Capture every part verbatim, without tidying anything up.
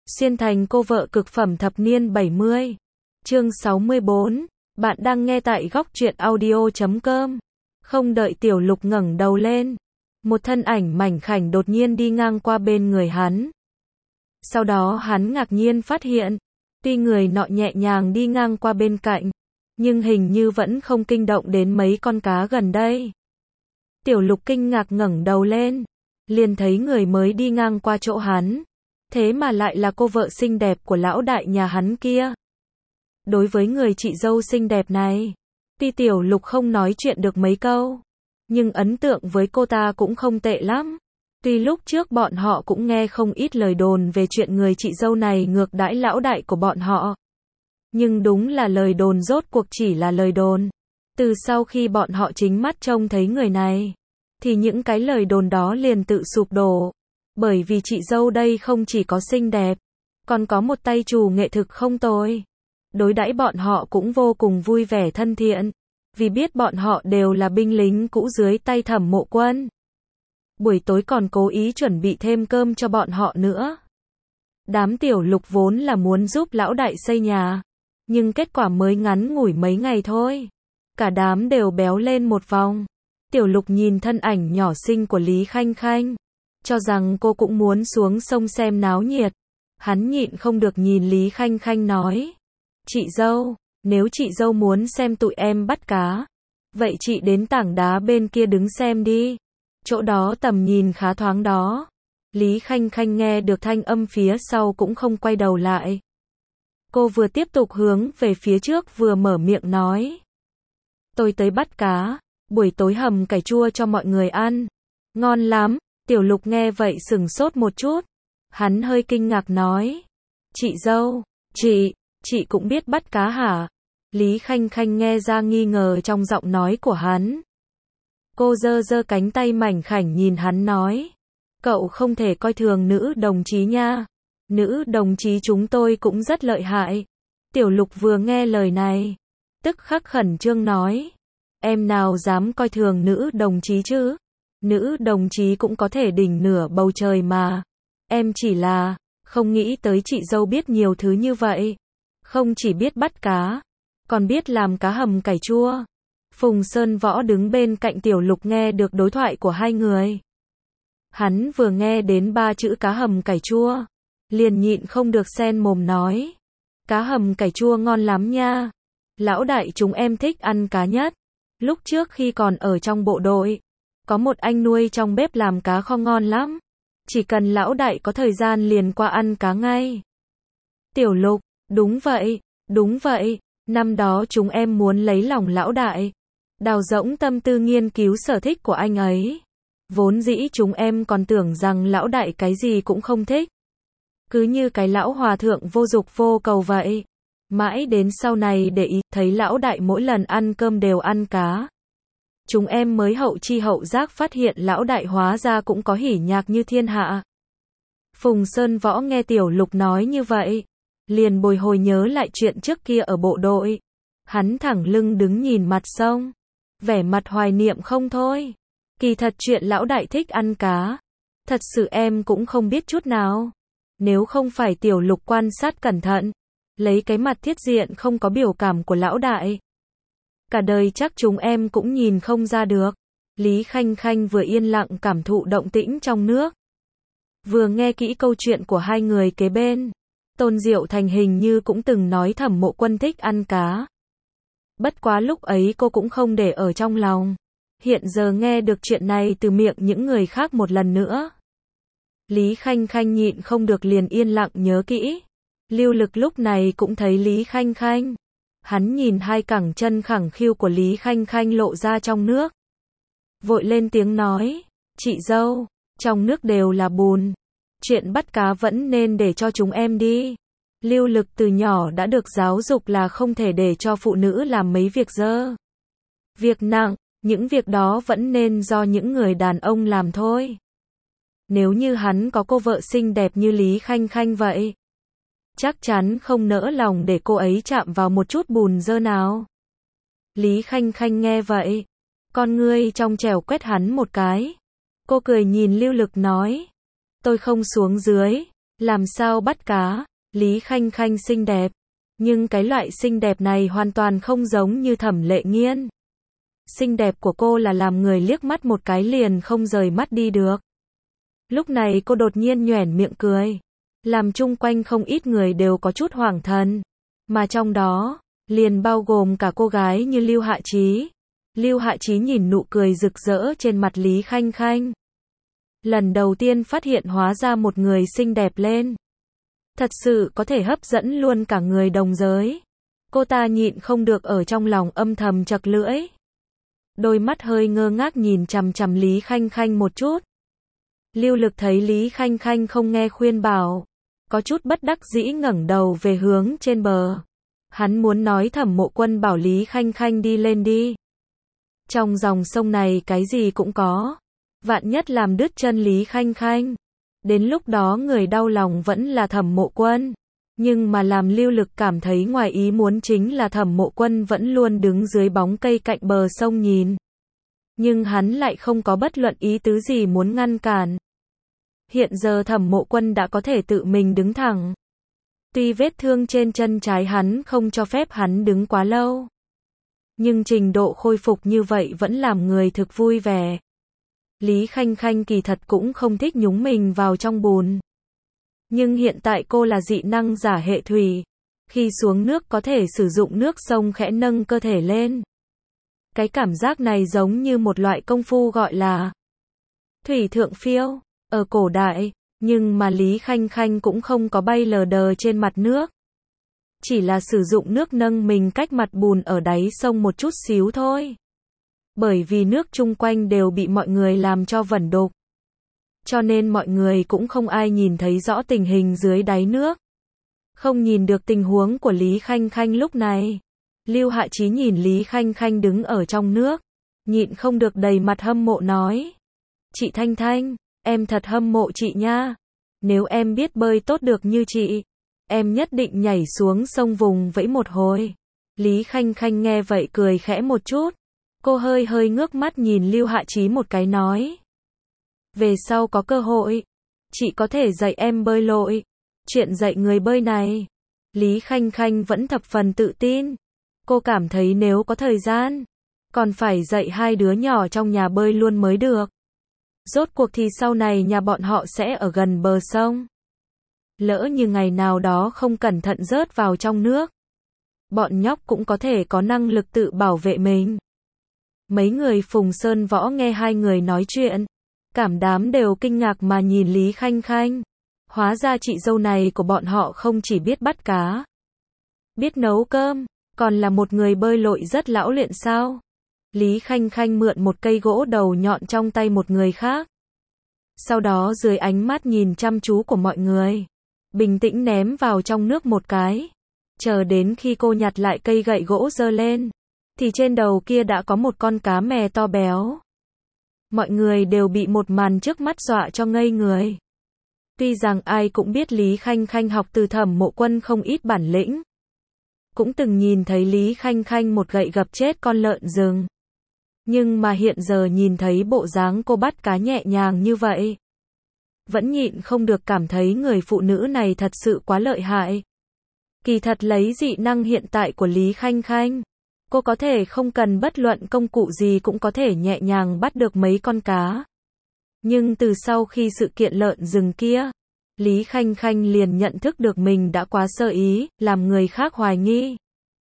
Xuyên thành cô vợ cực phẩm thập niên bảy mươi. Chương sáu mươi bốn. Bạn đang nghe tại góc truyện audio chấm com. Không đợi Tiểu Lục ngẩng đầu lên, một thân ảnh mảnh khảnh đột nhiên đi ngang qua bên người hắn. Sau đó hắn ngạc nhiên phát hiện, tuy người nọ nhẹ nhàng đi ngang qua bên cạnh, nhưng hình như vẫn không kinh động đến mấy con cá gần đây. Tiểu Lục kinh ngạc ngẩng đầu lên, liền thấy người mới đi ngang qua chỗ hắn, thế mà lại là cô vợ xinh đẹp của lão đại nhà hắn kia. Đối với người chị dâu xinh đẹp này, tuy Tiểu Lục không nói chuyện được mấy câu, nhưng ấn tượng với cô ta cũng không tệ lắm. Tuy lúc trước bọn họ cũng nghe không ít lời đồn về chuyện người chị dâu này ngược đãi lão đại của bọn họ, nhưng đúng là lời đồn rốt cuộc chỉ là lời đồn. Từ sau khi bọn họ chính mắt trông thấy người này, thì những cái lời đồn đó liền tự sụp đổ. Bởi vì chị dâu đây không chỉ có xinh đẹp, còn có một tay trù nghệ thực không tồi. Đối đãi bọn họ cũng vô cùng vui vẻ thân thiện, vì biết bọn họ đều là binh lính cũ dưới tay Thẩm Mộ Quân. Buổi tối còn cố ý chuẩn bị thêm cơm cho bọn họ nữa. Đám Tiểu Lục vốn là muốn giúp lão đại xây nhà, nhưng kết quả mới ngắn ngủi mấy ngày thôi, cả đám đều béo lên một vòng. Tiểu Lục nhìn thân ảnh nhỏ xinh của Lý Khanh Khanh, cho rằng cô cũng muốn xuống sông xem náo nhiệt. Hắn nhịn không được nhìn Lý Khanh Khanh nói: "Chị dâu, nếu chị dâu muốn xem tụi em bắt cá, vậy chị đến tảng đá bên kia đứng xem đi. Chỗ đó tầm nhìn khá thoáng đó." Lý Khanh Khanh nghe được thanh âm phía sau cũng không quay đầu lại. Cô vừa tiếp tục hướng về phía trước vừa mở miệng nói: "Tôi tới bắt cá, buổi tối hầm cải chua cho mọi người ăn. Ngon lắm." Tiểu Lục nghe vậy sừng sốt một chút. Hắn hơi kinh ngạc nói: "Chị dâu, chị, chị cũng biết bắt cá hả?" Lý Khanh Khanh nghe ra nghi ngờ trong giọng nói của hắn. Cô giơ giơ cánh tay mảnh khảnh nhìn hắn nói: "Cậu không thể coi thường nữ đồng chí nha. Nữ đồng chí chúng tôi cũng rất lợi hại." Tiểu Lục vừa nghe lời này, tức khắc khẩn trương nói: "Em nào dám coi thường nữ đồng chí chứ? Nữ đồng chí cũng có thể đỉnh nửa bầu trời mà. Em chỉ là không nghĩ tới chị dâu biết nhiều thứ như vậy. Không chỉ biết bắt cá, còn biết làm cá hầm cải chua." Phùng Sơn Võ đứng bên cạnh Tiểu Lục nghe được đối thoại của hai người. Hắn vừa nghe đến ba chữ cá hầm cải chua, liền nhịn không được xen mồm nói: "Cá hầm cải chua ngon lắm nha. Lão đại chúng em thích ăn cá nhất. Lúc trước khi còn ở trong bộ đội, có một anh nuôi trong bếp làm cá kho ngon lắm. Chỉ cần lão đại có thời gian liền qua ăn cá ngay." Tiểu Lục: "Đúng vậy, đúng vậy, năm đó chúng em muốn lấy lòng lão đại, đào rỗng tâm tư nghiên cứu sở thích của anh ấy. Vốn dĩ chúng em còn tưởng rằng lão đại cái gì cũng không thích, cứ như cái lão hòa thượng vô dục vô cầu vậy. Mãi đến sau này để ý thấy lão đại mỗi lần ăn cơm đều ăn cá, chúng em mới hậu chi hậu giác phát hiện lão đại hóa ra cũng có hỉ nhạc như thiên hạ." Phùng Sơn Võ nghe Tiểu Lục nói như vậy, liền bồi hồi nhớ lại chuyện trước kia ở bộ đội. Hắn thẳng lưng đứng nhìn mặt sông, vẻ mặt hoài niệm không thôi. Kỳ thật chuyện lão đại thích ăn cá, thật sự em cũng không biết chút nào. Nếu không phải Tiểu Lục quan sát cẩn thận, lấy cái mặt thiết diện không có biểu cảm của lão đại, cả đời chắc chúng em cũng nhìn không ra được." Lý Khanh Khanh vừa yên lặng cảm thụ động tĩnh trong nước, vừa nghe kỹ câu chuyện của hai người kế bên. Tôn Diệu Thành hình như cũng từng nói Thẩm Mộ Quân thích ăn cá. Bất quá lúc ấy cô cũng không để ở trong lòng. Hiện giờ nghe được chuyện này từ miệng những người khác một lần nữa, Lý Khanh Khanh nhịn không được liền yên lặng nhớ kỹ. Lưu Lực lúc này cũng thấy Lý Khanh Khanh. Hắn nhìn hai cẳng chân khẳng khiu của Lý Khanh Khanh lộ ra trong nước, vội lên tiếng nói: "Chị dâu, trong nước đều là bùn. Chuyện bắt cá vẫn nên để cho chúng em đi." Lưu Lực từ nhỏ đã được giáo dục là không thể để cho phụ nữ làm mấy việc dơ, việc nặng, những việc đó vẫn nên do những người đàn ông làm thôi. Nếu như hắn có cô vợ xinh đẹp như Lý Khanh Khanh vậy, chắc chắn không nỡ lòng để cô ấy chạm vào một chút bùn dơ nào. Lý Khanh Khanh nghe vậy, con ngươi trong trẻo quét hắn một cái. Cô cười nhìn Lưu Lực nói: "Tôi không xuống dưới." Làm sao bắt cá? Lý Khanh Khanh xinh đẹp. Nhưng cái loại xinh đẹp này hoàn toàn không giống như Thẩm Lệ Nghiên. Xinh đẹp của cô là làm người liếc mắt một cái liền không rời mắt đi được. Lúc này cô đột nhiên nhoẻn miệng cười. Làm chung quanh không ít người đều có chút hoảng thần. Mà trong đó, liền bao gồm cả cô gái như Lưu Hạ Chí. Lưu Hạ Chí nhìn nụ cười rực rỡ trên mặt Lý Khanh Khanh. Lần đầu tiên phát hiện hóa ra một người xinh đẹp lên. Thật sự có thể hấp dẫn luôn cả người đồng giới. Cô ta nhịn không được ở trong lòng âm thầm chật lưỡi. Đôi mắt hơi ngơ ngác nhìn chằm chằm Lý Khanh Khanh một chút. Lưu Lực thấy Lý Khanh Khanh không nghe khuyên bảo. Có chút bất đắc dĩ ngẩng đầu về hướng trên bờ. Hắn muốn nói Thẩm Mộ Quân bảo Lý Khanh Khanh đi lên đi. Trong dòng sông này cái gì cũng có. Vạn nhất làm đứt chân Lý Khanh Khanh. Đến lúc đó người đau lòng vẫn là Thẩm Mộ Quân. Nhưng mà làm Lưu Lực cảm thấy ngoài ý muốn chính là Thẩm Mộ Quân vẫn luôn đứng dưới bóng cây cạnh bờ sông nhìn. Nhưng hắn lại không có bất luận ý tứ gì muốn ngăn cản. Hiện giờ Thẩm Mộ Quân đã có thể tự mình đứng thẳng. Tuy vết thương trên chân trái hắn không cho phép hắn đứng quá lâu. Nhưng trình độ khôi phục như vậy vẫn làm người thực vui vẻ. Lý Khanh Khanh kỳ thật cũng không thích nhúng mình vào trong bùn. Nhưng hiện tại cô là dị năng giả hệ thủy. Khi xuống nước có thể sử dụng nước sông khẽ nâng cơ thể lên. Cái cảm giác này giống như một loại công phu gọi là thủy thượng phiêu. Ở cổ đại, nhưng mà Lý Khanh Khanh cũng không có bay lờ đờ trên mặt nước. Chỉ là sử dụng nước nâng mình cách mặt bùn ở đáy sông một chút xíu thôi. Bởi vì nước chung quanh đều bị mọi người làm cho vẩn đục. Cho nên mọi người cũng không ai nhìn thấy rõ tình hình dưới đáy nước. Không nhìn được tình huống của Lý Khanh Khanh lúc này. Lưu Hạ Chí nhìn Lý Khanh Khanh đứng ở trong nước. Nhịn không được đầy mặt hâm mộ nói. Chị Thanh Thanh, em thật hâm mộ chị nha. Nếu em biết bơi tốt được như chị, em nhất định nhảy xuống sông vùng vẫy một hồi. Lý Khanh Khanh nghe vậy cười khẽ một chút. Cô hơi hơi ngước mắt nhìn Lưu Hạ Chí một cái nói. Về sau có cơ hội, chị có thể dạy em bơi lội. Chuyện dạy người bơi này, Lý Khanh Khanh vẫn thập phần tự tin. Cô cảm thấy nếu có thời gian, còn phải dạy hai đứa nhỏ trong nhà bơi luôn mới được. Rốt cuộc thì sau này nhà bọn họ sẽ ở gần bờ sông. Lỡ như ngày nào đó không cẩn thận rớt vào trong nước, bọn nhóc cũng có thể có năng lực tự bảo vệ mình. Mấy người Phùng Sơn Võ nghe hai người nói chuyện, cảm đám đều kinh ngạc mà nhìn Lý Khanh Khanh. Hóa ra chị dâu này của bọn họ không chỉ biết bắt cá, biết nấu cơm, còn là một người bơi lội rất lão luyện sao. Lý Khanh Khanh mượn một cây gỗ đầu nhọn trong tay một người khác. Sau đó dưới ánh mắt nhìn chăm chú của mọi người, bình tĩnh ném vào trong nước một cái. Chờ đến khi cô nhặt lại cây gậy gỗ giơ lên, thì trên đầu kia đã có một con cá mè to béo. Mọi người đều bị một màn trước mắt dọa cho ngây người. Tuy rằng ai cũng biết Lý Khanh Khanh học từ Thẩm Mộ Quân không ít bản lĩnh. Cũng từng nhìn thấy Lý Khanh Khanh một gậy gập chết con lợn rừng. Nhưng mà hiện giờ nhìn thấy bộ dáng cô bắt cá nhẹ nhàng như vậy, vẫn nhịn không được cảm thấy người phụ nữ này thật sự quá lợi hại. Kỳ thật lấy dị năng hiện tại của Lý Khanh Khanh, cô có thể không cần bất luận công cụ gì cũng có thể nhẹ nhàng bắt được mấy con cá. Nhưng từ sau khi sự kiện lợn rừng kia, Lý Khanh Khanh liền nhận thức được mình đã quá sơ ý, làm người khác hoài nghi.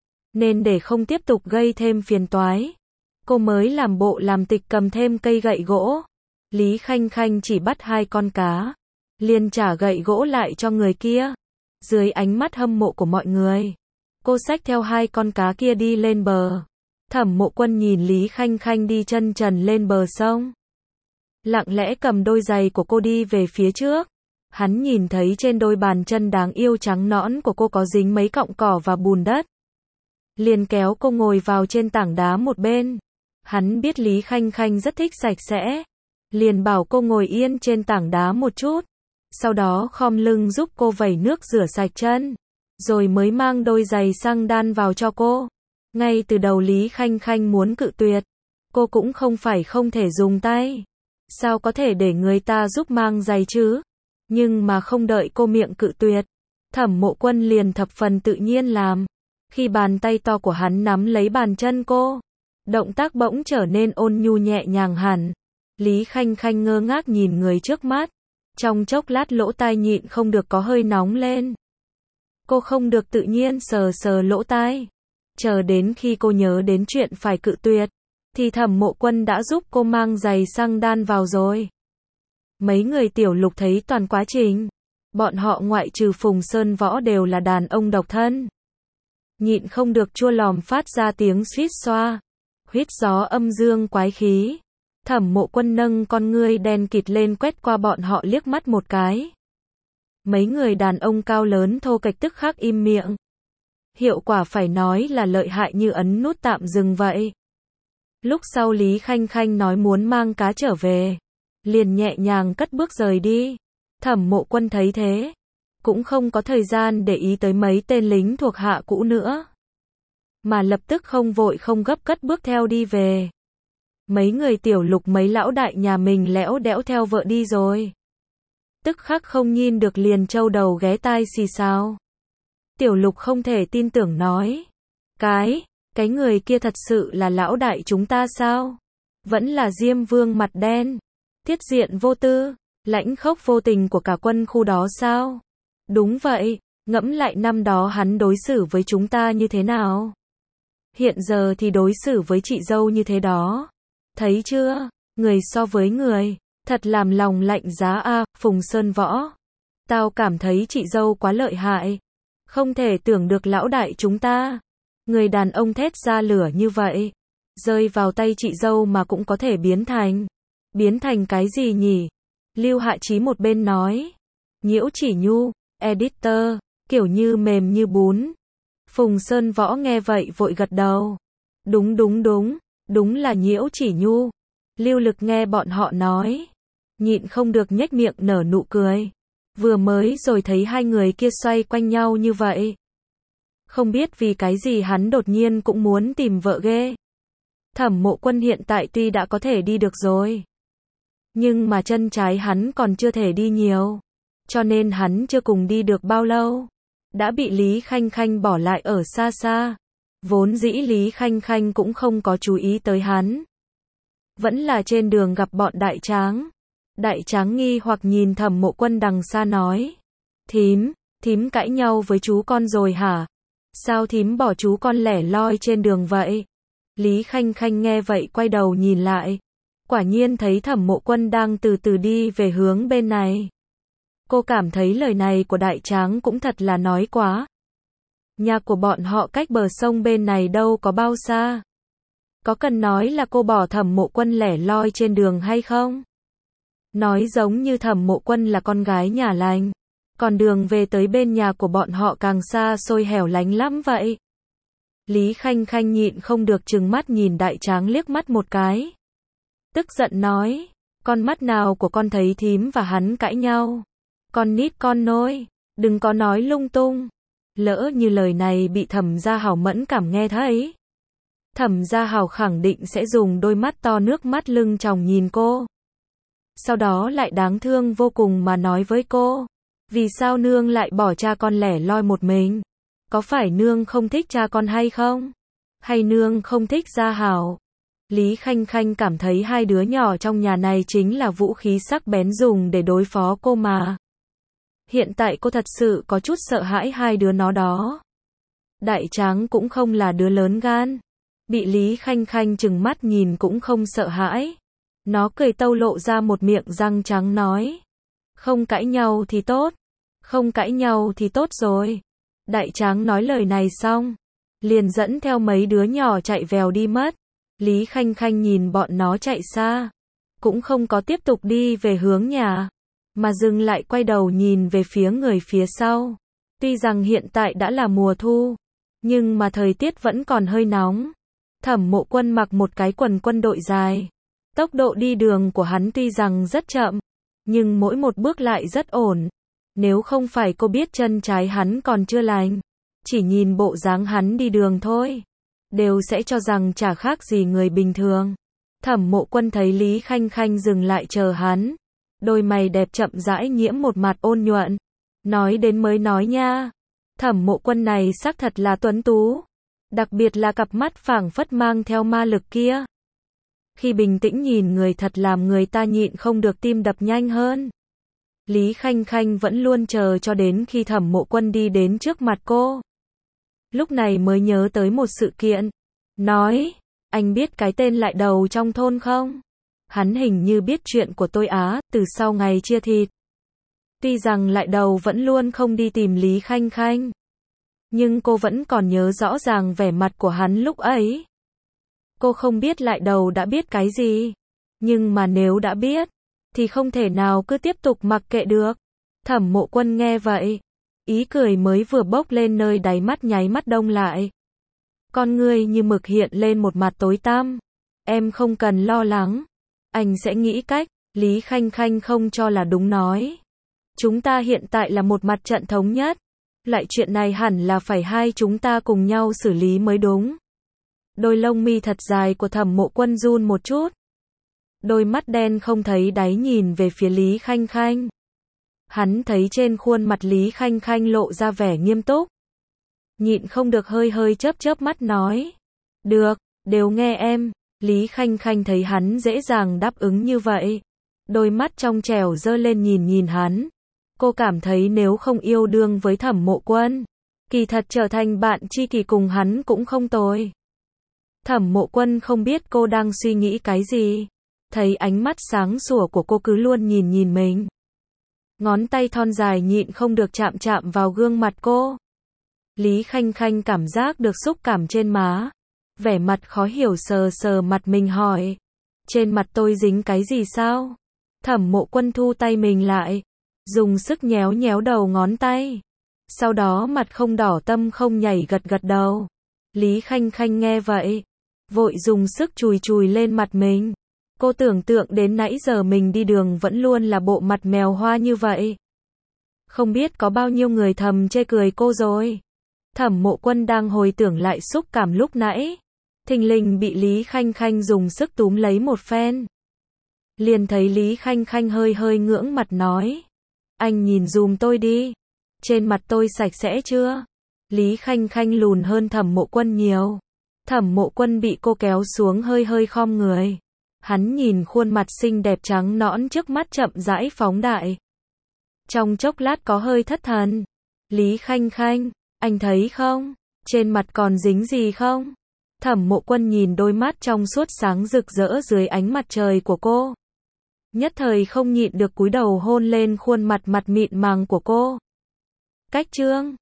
Nên để không tiếp tục gây thêm phiền toái, cô mới làm bộ làm tịch cầm thêm cây gậy gỗ. Lý Khanh Khanh chỉ bắt hai con cá, liền trả gậy gỗ lại cho người kia. Dưới ánh mắt hâm mộ của mọi người, cô xách theo hai con cá kia đi lên bờ. Thẩm Mộ Quân nhìn Lý Khanh Khanh đi chân trần lên bờ sông, lặng lẽ cầm đôi giày của cô đi về phía trước. Hắn nhìn thấy trên đôi bàn chân đáng yêu trắng nõn của cô có dính mấy cọng cỏ và bùn đất, liền kéo cô ngồi vào trên tảng đá một bên. Hắn biết Lý Khanh Khanh rất thích sạch sẽ, liền bảo cô ngồi yên trên tảng đá một chút, sau đó khom lưng giúp cô vẩy nước rửa sạch chân, rồi mới mang đôi giày xăng đan vào cho cô. Ngay từ đầu Lý Khanh Khanh muốn cự tuyệt, cô cũng không phải không thể dùng tay. Sao có thể để người ta giúp mang giày chứ? Nhưng mà không đợi cô miệng cự tuyệt, Thẩm Mộ Quân liền thập phần tự nhiên làm. Khi bàn tay to của hắn nắm lấy bàn chân cô, động tác bỗng trở nên ôn nhu nhẹ nhàng hẳn. Lý Khanh Khanh ngơ ngác nhìn người trước mắt, trong chốc lát lỗ tai nhịn không được có hơi nóng lên. Cô không được tự nhiên sờ sờ lỗ tai. Chờ đến khi cô nhớ đến chuyện phải cự tuyệt, thì Thẩm Mộ Quân đã giúp cô mang giày xăng đan vào rồi. Mấy người Tiểu Lục thấy toàn quá trình. Bọn họ ngoại trừ Phùng Sơn Võ đều là đàn ông độc thân. Nhịn không được chua lòm phát ra tiếng suýt xoa. Huýt gió âm dương quái khí. Thẩm Mộ Quân nâng con ngươi đen kịt lên quét qua bọn họ liếc mắt một cái. Mấy người đàn ông cao lớn thô kệch tức khắc im miệng. Hiệu quả phải nói là lợi hại như ấn nút tạm dừng vậy. Lúc sau Lý Khanh Khanh nói muốn mang cá trở về, liền nhẹ nhàng cất bước rời đi. Thẩm Mộ Quân thấy thế, cũng không có thời gian để ý tới mấy tên lính thuộc hạ cũ nữa, mà lập tức không vội không gấp cất bước theo đi về. Mấy người Tiểu Lục mấy lão đại nhà mình lẽo đẽo theo vợ đi rồi. Tức khắc không nhìn được liền trâu đầu ghé tai xì xào. Tiểu Lục không thể tin tưởng nói. Cái, cái người kia thật sự là lão đại chúng ta sao? Vẫn là Diêm Vương mặt đen, tiết diện vô tư, lãnh khốc vô tình của cả quân khu đó sao? Đúng vậy, ngẫm lại năm đó hắn đối xử với chúng ta như thế nào? Hiện giờ thì đối xử với chị dâu như thế đó. Thấy chưa? Người so với người, thật làm lòng lạnh giá a, à, Phùng Sơn Võ. Tao cảm thấy chị dâu quá lợi hại. Không thể tưởng được lão đại chúng ta. Người đàn ông thét ra lửa như vậy. Rơi vào tay chị dâu mà cũng có thể biến thành. Biến thành cái gì nhỉ? Lưu Hạ Chí một bên nói. Nhiễu Chỉ Nhu, editor, kiểu như mềm như bún. Phùng Sơn Võ nghe vậy vội gật đầu. Đúng đúng đúng, đúng là Nhiễu Chỉ Nhu. Lưu Lực nghe bọn họ nói, nhịn không được nhếch miệng nở nụ cười. Vừa mới rồi thấy hai người kia xoay quanh nhau như vậy. Không biết vì cái gì hắn đột nhiên cũng muốn tìm vợ ghê. Thẩm Mộ Quân hiện tại tuy đã có thể đi được rồi, nhưng mà chân trái hắn còn chưa thể đi nhiều, cho nên hắn chưa cùng đi được bao lâu, đã bị Lý Khanh Khanh bỏ lại ở xa xa. Vốn dĩ Lý Khanh Khanh cũng không có chú ý tới hắn. Vẫn là trên đường gặp bọn Đại Tráng. Đại Tráng nghi hoặc nhìn Thẩm Mộ Quân đằng xa nói. Thím, thím cãi nhau với chú con rồi hả? Sao thím bỏ chú con lẻ loi trên đường vậy? Lý Khanh Khanh nghe vậy quay đầu nhìn lại. Quả nhiên thấy Thẩm Mộ Quân đang từ từ đi về hướng bên này. Cô cảm thấy lời này của Đại Tráng cũng thật là nói quá. Nhà của bọn họ cách bờ sông bên này đâu có bao xa. Có cần nói là cô bỏ Thẩm Mộ Quân lẻ loi trên đường hay không? Nói giống như Thẩm Mộ Quân là con gái nhà lành. Còn đường về tới bên nhà của bọn họ càng xa xôi hẻo lánh lắm vậy. Lý Khanh Khanh nhịn không được trừng mắt nhìn Đại Tráng liếc mắt một cái. Tức giận nói, con mắt nào của con thấy thím và hắn cãi nhau? Con nít con nôi, đừng có nói lung tung. Lỡ như lời này bị Thẩm Gia Hảo mẫn cảm nghe thấy. Thẩm Gia Hảo khẳng định sẽ dùng đôi mắt to nước mắt lưng tròng nhìn cô. Sau đó lại đáng thương vô cùng mà nói với cô. Vì sao nương lại bỏ cha con lẻ loi một mình? Có phải nương không thích cha con hay không? Hay nương không thích Gia Hảo? Lý Khanh Khanh cảm thấy hai đứa nhỏ trong nhà này chính là vũ khí sắc bén dùng để đối phó cô mà. Hiện tại cô thật sự có chút sợ hãi hai đứa nó đó. Đại Tráng cũng không là đứa lớn gan. Bị Lý Khanh Khanh trừng mắt nhìn cũng không sợ hãi. Nó cười tâu lộ ra một miệng răng trắng nói. Không cãi nhau thì tốt. Không cãi nhau thì tốt rồi. Đại Tráng nói lời này xong, liền dẫn theo mấy đứa nhỏ chạy vèo đi mất. Lý Khanh Khanh nhìn bọn nó chạy xa, cũng không có tiếp tục đi về hướng nhà, mà dừng lại quay đầu nhìn về phía người phía sau. Tuy rằng hiện tại đã là mùa thu, nhưng mà thời tiết vẫn còn hơi nóng. Thẩm Mộ Quân mặc một cái quần quân đội dài. Tốc độ đi đường của hắn tuy rằng rất chậm, nhưng mỗi một bước lại rất ổn. Nếu không phải cô biết chân trái hắn còn chưa lành, chỉ nhìn bộ dáng hắn đi đường thôi, đều sẽ cho rằng chả khác gì người bình thường. Thẩm Mộ Quân thấy Lý Khanh Khanh dừng lại chờ hắn, Đôi mày đẹp chậm rãi nhiễm một mặt ôn nhuận. Nói đến mới nói nha. Thẩm Mộ Quân này xác thật là tuấn tú. Đặc biệt là cặp mắt phảng phất mang theo ma lực kia. Khi bình tĩnh nhìn người thật làm người ta nhịn không được tim đập nhanh hơn. Lý Khanh Khanh vẫn luôn chờ cho đến khi Thẩm Mộ Quân đi đến trước mặt cô. Lúc này mới nhớ tới một sự kiện. Nói, anh biết cái tên Lại Đầu trong thôn không? Hắn hình như biết chuyện của tôi á, từ sau ngày chia thịt. Tuy rằng Lại Đầu vẫn luôn không đi tìm Lý Khanh Khanh. Nhưng cô vẫn còn nhớ rõ ràng vẻ mặt của hắn lúc ấy. Cô không biết Lại Đầu đã biết cái gì. Nhưng mà nếu đã biết, thì không thể nào cứ tiếp tục mặc kệ được. Thẩm Mộ Quân nghe vậy. Ý cười mới vừa bốc lên nơi đáy mắt nháy mắt đông lại. Con ngươi như mực hiện lên một mặt tối tăm. Em không cần lo lắng. Anh sẽ nghĩ cách. Lý Khanh Khanh không cho là đúng nói. Chúng ta hiện tại là một mặt trận thống nhất. Lại chuyện này hẳn là phải hai chúng ta cùng nhau xử lý mới đúng. Đôi lông mi thật dài của Thẩm Mộ Quân run một chút. Đôi mắt đen không thấy đáy nhìn về phía Lý Khanh Khanh. Hắn thấy trên khuôn mặt Lý Khanh Khanh lộ ra vẻ nghiêm túc. Nhịn không được hơi hơi chớp chớp mắt nói. Được, đều nghe em. Lý Khanh Khanh thấy hắn dễ dàng đáp ứng như vậy. Đôi mắt trong trẻo dơ lên nhìn nhìn hắn. Cô cảm thấy nếu không yêu đương với Thẩm Mộ Quân, kỳ thật trở thành bạn tri kỷ cùng hắn cũng không tồi. Thẩm Mộ Quân không biết cô đang suy nghĩ cái gì. Thấy ánh mắt sáng sủa của cô cứ luôn nhìn nhìn mình. Ngón tay thon dài nhịn không được chạm chạm vào gương mặt cô. Lý Khanh Khanh cảm giác được xúc cảm trên má. Vẻ mặt khó hiểu sờ sờ mặt mình hỏi. Trên mặt tôi dính cái gì sao? Thẩm Mộ Quân thu tay mình lại. Dùng sức nhéo nhéo đầu ngón tay. Sau đó mặt không đỏ tâm không nhảy gật gật đầu. Lý Khanh Khanh nghe vậy. Vội dùng sức chùi chùi lên mặt mình. Cô tưởng tượng đến nãy giờ mình đi đường vẫn luôn là bộ mặt mèo hoa như vậy. Không biết có bao nhiêu người thầm chê cười cô rồi. Thẩm Mộ Quân đang hồi tưởng lại xúc cảm lúc nãy. Thình lình bị Lý Khanh Khanh dùng sức túm lấy một phen. Liền thấy Lý Khanh Khanh hơi hơi ngưỡng mặt nói. Anh nhìn dùm tôi đi. Trên mặt tôi sạch sẽ chưa? Lý Khanh Khanh lùn hơn Thẩm Mộ Quân nhiều. Thẩm Mộ Quân bị cô kéo xuống hơi hơi khom người. Hắn nhìn khuôn mặt xinh đẹp trắng nõn trước mắt chậm rãi phóng đại. Trong chốc lát có hơi thất thần. Lý Khanh Khanh, anh thấy không? Trên mặt còn dính gì không? Thẩm Mộ Quân nhìn đôi mắt trong suốt sáng rực rỡ dưới ánh mặt trời của cô. Nhất thời không nhịn được cúi đầu hôn lên khuôn mặt mặt mịn màng của cô. Cách chương